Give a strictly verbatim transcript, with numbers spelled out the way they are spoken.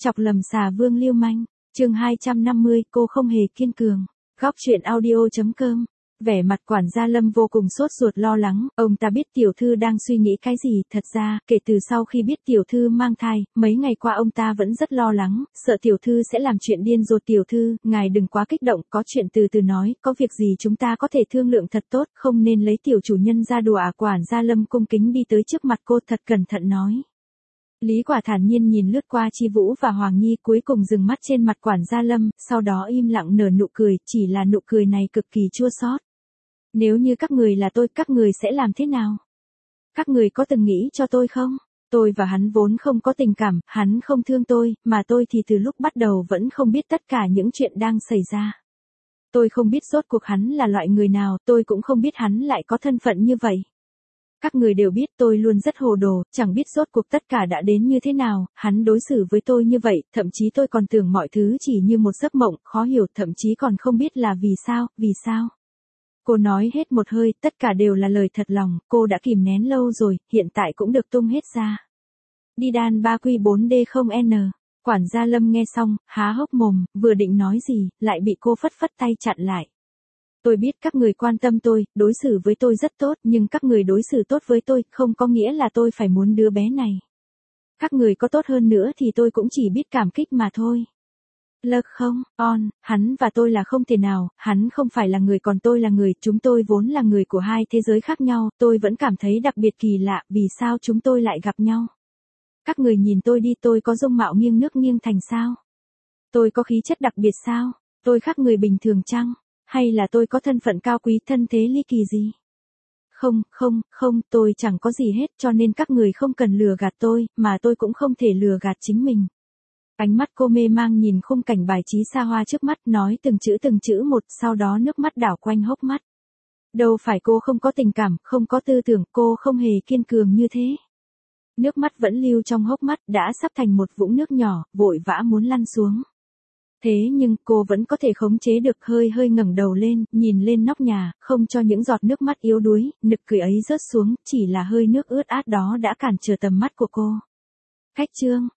Chọc lầm xà vương lưu manh. Chương hai trăm năm mươi, cô không hề kiên cường. Góc truyện audio chấm com. Vẻ mặt quản gia Lâm vô cùng sốt ruột lo lắng, ông ta biết tiểu thư đang suy nghĩ cái gì, thật ra, kể từ sau khi biết tiểu thư mang thai, mấy ngày qua ông ta vẫn rất lo lắng, sợ tiểu thư sẽ làm chuyện điên rồ. Tiểu thư, ngài đừng quá kích động, có chuyện từ từ nói, có việc gì chúng ta có thể thương lượng thật tốt, không nên lấy tiểu chủ nhân ra đùa à. Quản gia Lâm cung kính đi tới trước mặt cô thật cẩn thận nói. Lý Quả thản nhiên nhìn lướt qua Chi Vũ và Hoàng Nhi, cuối cùng dừng mắt trên mặt quản gia Lâm, sau đó im lặng nở nụ cười, chỉ là nụ cười này cực kỳ chua xót. Nếu như các người là tôi, các người sẽ làm thế nào? Các người có từng nghĩ cho tôi không? Tôi và hắn vốn không có tình cảm, hắn không thương tôi, mà tôi thì từ lúc bắt đầu vẫn không biết tất cả những chuyện đang xảy ra. Tôi không biết rốt cuộc hắn là loại người nào, tôi cũng không biết hắn lại có thân phận như vậy. Các người đều biết tôi luôn rất hồ đồ, chẳng biết rốt cuộc tất cả đã đến như thế nào, hắn đối xử với tôi như vậy, thậm chí tôi còn tưởng mọi thứ chỉ như một giấc mộng, khó hiểu, thậm chí còn không biết là vì sao, vì sao. Cô nói hết một hơi, tất cả đều là lời thật lòng, cô đã kìm nén lâu rồi, hiện tại cũng được tung hết ra. Đi đan ba quy bốn D không N. Quản gia Lâm nghe xong, há hốc mồm, vừa định nói gì, lại bị cô phất phất tay chặn lại. Tôi biết các người quan tâm tôi, đối xử với tôi rất tốt, nhưng các người đối xử tốt với tôi, không có nghĩa là tôi phải muốn đứa bé này. Các người có tốt hơn nữa thì tôi cũng chỉ biết cảm kích mà thôi. Lơ không, on, hắn và tôi là không thể nào, hắn không phải là người còn tôi là người, chúng tôi vốn là người của hai thế giới khác nhau, tôi vẫn cảm thấy đặc biệt kỳ lạ, vì sao chúng tôi lại gặp nhau. Các người nhìn tôi đi, tôi có dung mạo nghiêng nước nghiêng thành sao? Tôi có khí chất đặc biệt sao? Tôi khác người bình thường chăng? Hay là tôi có thân phận cao quý, thân thế ly kỳ gì? Không, không, không, tôi chẳng có gì hết, cho nên các người không cần lừa gạt tôi, mà tôi cũng không thể lừa gạt chính mình. Ánh mắt cô mê mang nhìn khung cảnh bài trí xa hoa trước mắt, nói từng chữ từng chữ một, sau đó nước mắt đảo quanh hốc mắt. Đâu phải cô không có tình cảm, không có tư tưởng, cô không hề kiên cường như thế. Nước mắt vẫn lưu trong hốc mắt, đã sắp thành một vũng nước nhỏ, vội vã muốn lăn xuống. Thế nhưng cô vẫn có thể khống chế được, hơi hơi ngẩng đầu lên, nhìn lên nóc nhà, không cho những giọt nước mắt yếu đuối, nực cười ấy rớt xuống, chỉ là hơi nước ướt át đó đã cản trở tầm mắt của cô. Khách trương,